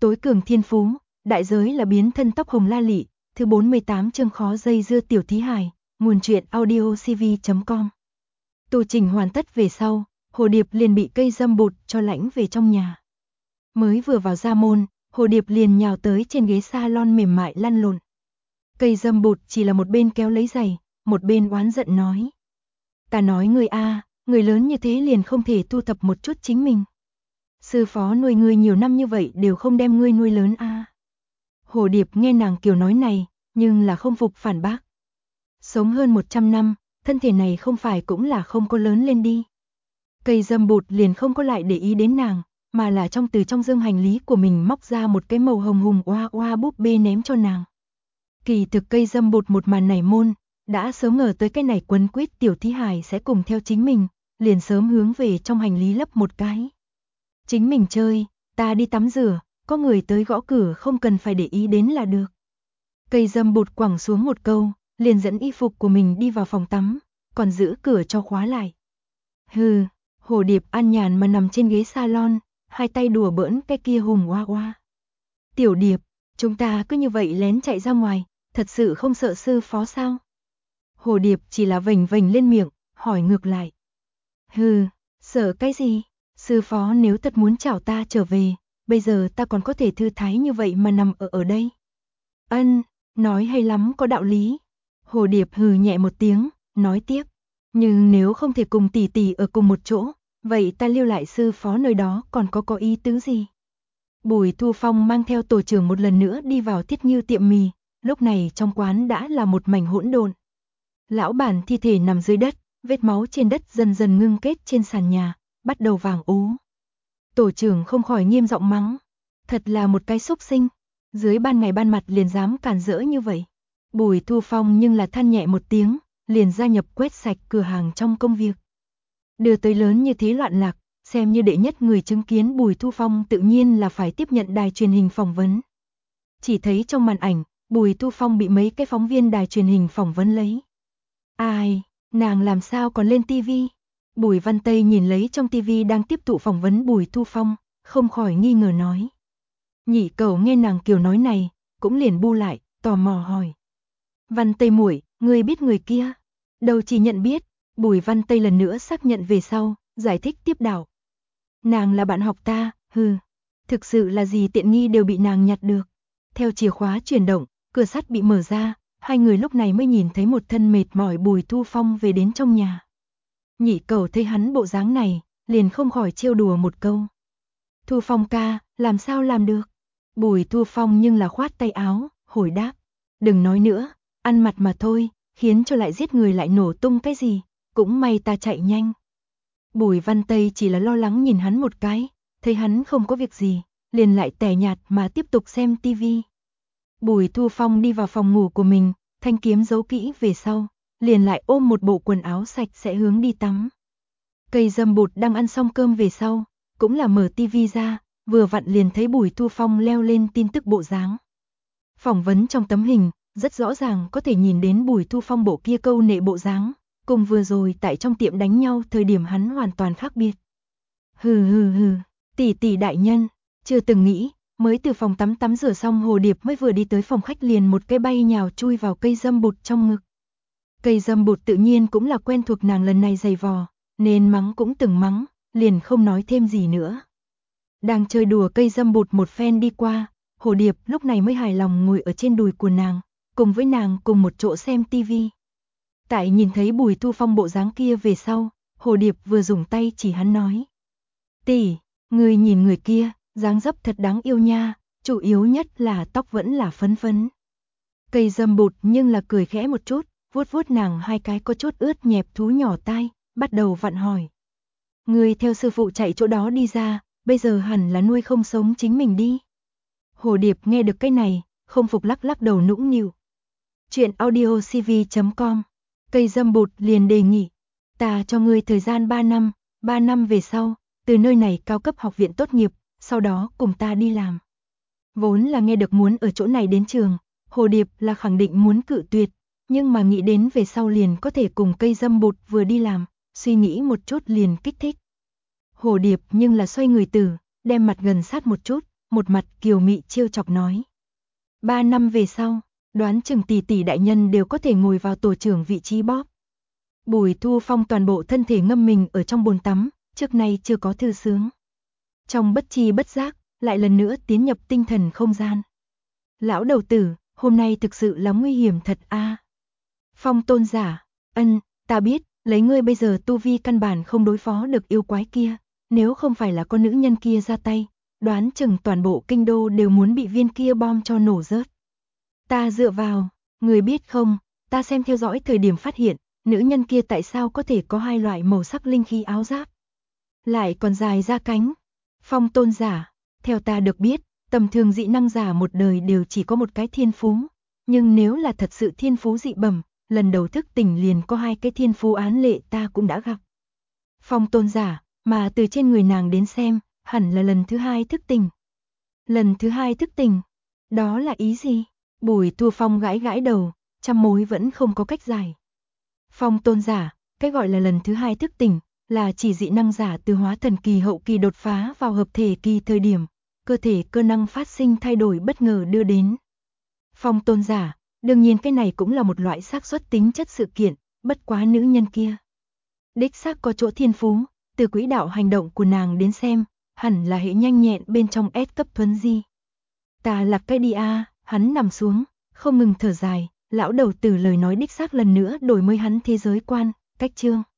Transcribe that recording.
Tối cường thiên phú, đại giới là biến thân tóc hồng la lị, thứ 48 chương khó dây dưa tiểu thí hài, nguồn truyện audiocv.com. Tu trình hoàn tất về sau, Hồ Điệp liền bị cây dâm bụt cho lãnh về trong nhà. Mới vừa vào ra môn, Hồ Điệp liền nhào tới trên ghế salon mềm mại lăn lộn. Cây dâm bụt chỉ là một bên kéo lấy giày, một bên oán giận nói. Ta nói ngươi a, người lớn như thế liền không thể thu thập một chút chính mình. Sư phó nuôi ngươi nhiều năm như vậy đều không đem ngươi nuôi lớn a. Hồ Điệp nghe nàng kiểu nói này, nhưng là không phục phản bác. Sống hơn 100 năm, thân thể này không phải cũng là không có lớn lên đi. Cây dâm bụt liền không có lại để ý đến nàng, mà là từ trong dương hành lý của mình móc ra một cái màu hồng hùng oa oa búp bê ném cho nàng. Kỳ thực cây dâm bụt một màn này môn, đã sớm ngờ tới cái này quấn quýt tiểu thí hài sẽ cùng theo chính mình, liền sớm hướng về trong hành lý lấp một cái. Chính mình chơi, ta đi tắm rửa, có người tới gõ cửa không cần phải để ý đến là được. Cây dâm bụt quẳng xuống một câu, liền dẫn y phục của mình đi vào phòng tắm, còn giữ cửa cho khóa lại. Hừ, Hồ Điệp an nhàn mà nằm trên ghế salon, hai tay đùa bỡn cái kia hùng oa oa. Tiểu Điệp, chúng ta cứ như vậy lén chạy ra ngoài, thật sự không sợ sư phó sao? Hồ Điệp chỉ là vểnh vểnh lên miệng, hỏi ngược lại. Hừ, sợ cái gì? Sư phó nếu thật muốn chảo ta trở về, bây giờ ta còn có thể thư thái như vậy mà nằm ở đây. Ân, nói hay lắm có đạo lý. Hồ Điệp hừ nhẹ một tiếng, nói tiếp. Nhưng nếu không thể cùng tỷ tỷ ở cùng một chỗ, vậy ta lưu lại sư phó nơi đó còn có ý tứ gì? Bùi Thu Phong mang theo tổ trưởng một lần nữa đi vào Thiết Ngưu tiệm mì, lúc này trong quán đã là một mảnh hỗn độn. Lão bản thi thể nằm dưới đất, vết máu trên đất dần dần ngưng kết trên sàn nhà, bắt đầu vàng ố. Tổ trưởng không khỏi nghiêm giọng mắng, thật là một cái xúc sinh, dưới ban ngày ban mặt liền dám cản rỡ như vậy. Bùi Thu Phong nhưng là than nhẹ một tiếng, liền gia nhập quét sạch cửa hàng trong công việc. Đưa tới lớn như thế loạn lạc, xem như đệ nhất người chứng kiến Bùi Thu Phong tự nhiên là phải tiếp nhận đài truyền hình phỏng vấn. Chỉ thấy trong màn ảnh, Bùi Thu Phong bị mấy cái phóng viên đài truyền hình phỏng vấn lấy. Ai, nàng làm sao còn lên tivi? Bùi Văn Tây nhìn lấy trong tivi đang tiếp thụ phỏng vấn Bùi Thu Phong, không khỏi nghi ngờ nói. Nhị Cẩu nghe nàng kiểu nói này, cũng liền bu lại, tò mò hỏi. Văn Tây muội, ngươi biết người kia? Đâu chỉ nhận biết, Bùi Văn Tây lần nữa xác nhận về sau, giải thích tiếp đạo. Nàng là bạn học ta, hừ. Thực sự là gì tiện nghi đều bị nàng nhặt được. Theo chìa khóa chuyển động, cửa sắt bị mở ra, hai người lúc này mới nhìn thấy một thân mệt mỏi Bùi Thu Phong về đến trong nhà. Nhị Cẩu thấy hắn bộ dáng này, liền không khỏi trêu đùa một câu. Thu Phong ca, làm sao làm được? Bùi Thu Phong nhưng là khoát tay áo, hồi đáp. Đừng nói nữa, ăn mặt mà thôi, khiến cho lại giết người lại nổ tung cái gì, cũng may ta chạy nhanh. Bùi Văn Tây chỉ là lo lắng nhìn hắn một cái, thấy hắn không có việc gì, liền lại tẻ nhạt mà tiếp tục xem tivi. Bùi Thu Phong đi vào phòng ngủ của mình, thanh kiếm giấu kỹ về sau, liền lại ôm một bộ quần áo sạch sẽ hướng đi tắm. Cây dâm bụt đang ăn xong cơm về sau, cũng là mở tivi ra, vừa vặn liền thấy Bùi Thu Phong leo lên tin tức bộ dáng. Phỏng vấn trong tấm hình, rất rõ ràng có thể nhìn đến Bùi Thu Phong bộ kia câu nệ bộ dáng, cùng vừa rồi tại trong tiệm đánh nhau thời điểm hắn hoàn toàn khác biệt. Hừ, tỷ tỷ đại nhân, chưa từng nghĩ, mới từ phòng tắm rửa xong Hồ Điệp mới vừa đi tới phòng khách liền một cái bay nhào chui vào cây dâm bụt trong ngực. Cây dâm bụt tự nhiên cũng là quen thuộc nàng lần này giày vò, nên mắng cũng từng mắng, liền không nói thêm gì nữa. Đang chơi đùa cây dâm bụt một phen đi qua, Hồ Điệp lúc này mới hài lòng ngồi ở trên đùi của nàng, cùng với nàng cùng một chỗ xem tivi. Tại nhìn thấy Bùi Thu Phong bộ dáng kia về sau, Hồ Điệp vừa dùng tay chỉ hắn nói. Tỷ, người nhìn người kia, dáng dấp thật đáng yêu nha, chủ yếu nhất là tóc vẫn là phấn phấn. Cây dâm bụt nhưng là cười khẽ một chút, vuốt vuốt nàng hai cái có chút ướt nhẹp thú nhỏ tai, bắt đầu vặn hỏi. Người theo sư phụ chạy chỗ đó đi ra, bây giờ hẳn là nuôi không sống chính mình đi. Hồ Điệp nghe được cái này, không phục lắc lắc đầu nũng nịu. Chuyện audiocv.com. Cây dâm bụt liền đề nghị. Ta cho ngươi thời gian 3 năm về sau, từ nơi này cao cấp học viện tốt nghiệp, sau đó cùng ta đi làm. Vốn là nghe được muốn ở chỗ này đến trường, Hồ Điệp là khẳng định muốn cự tuyệt, nhưng mà nghĩ đến về sau liền có thể cùng cây dâm bụt vừa đi làm, suy nghĩ một chút liền kích thích. Hồ Điệp nhưng là xoay người từ, đem mặt gần sát một chút, một mặt kiều mị trêu chọc nói. 3 năm về sau, đoán chừng tỷ tỷ đại nhân đều có thể ngồi vào tổ trưởng vị trí bóp. Bùi Thu Phong toàn bộ thân thể ngâm mình ở trong bồn tắm, trước nay chưa có thư sướng. Trong bất chi bất giác, lại lần nữa tiến nhập tinh thần không gian. Lão đầu tử, hôm nay thực sự là nguy hiểm thật a. Phong Tôn giả, ta biết, lấy ngươi bây giờ tu vi căn bản không đối phó được yêu quái kia, nếu không phải là con nữ nhân kia ra tay, đoán chừng toàn bộ kinh đô đều muốn bị viên kia bom cho nổ rớt. Ta dựa vào, người biết không, ta xem theo dõi thời điểm phát hiện, nữ nhân kia tại sao có thể có 2 loại màu sắc linh khí áo giáp, lại còn dài ra cánh. Phong Tôn giả, theo ta được biết, tầm thường dị năng giả một đời đều chỉ có một cái thiên phú, nhưng nếu là thật sự thiên phú dị bẩm, lần đầu thức tỉnh liền có 2 cái thiên phú án lệ ta cũng đã gặp. Phong Tôn giả, mà từ trên người nàng đến xem, hẳn là lần thứ 2 thức tỉnh. Lần thứ 2 thức tỉnh, đó là ý gì? Bùi Thu Phong gãi gãi đầu, trăm mối vẫn không có cách giải. Phong Tôn giả, cái gọi là lần thứ 2 thức tỉnh, là chỉ dị năng giả từ hóa thần kỳ hậu kỳ đột phá vào hợp thể kỳ thời điểm, cơ thể cơ năng phát sinh thay đổi bất ngờ đưa đến. Phong Tôn giả, đương nhiên cái này cũng là một loại xác suất tính chất sự kiện, bất quá nữ nhân kia. Đích xác có chỗ thiên phú, từ quỹ đạo hành động của nàng đến xem, hẳn là hệ nhanh nhẹn bên trong S cấp thuần di. Ta lạc cái đi a, hắn nằm xuống, không ngừng thở dài, lão đầu tử lời nói đích xác lần nữa đổi mới hắn thế giới quan, cách chương.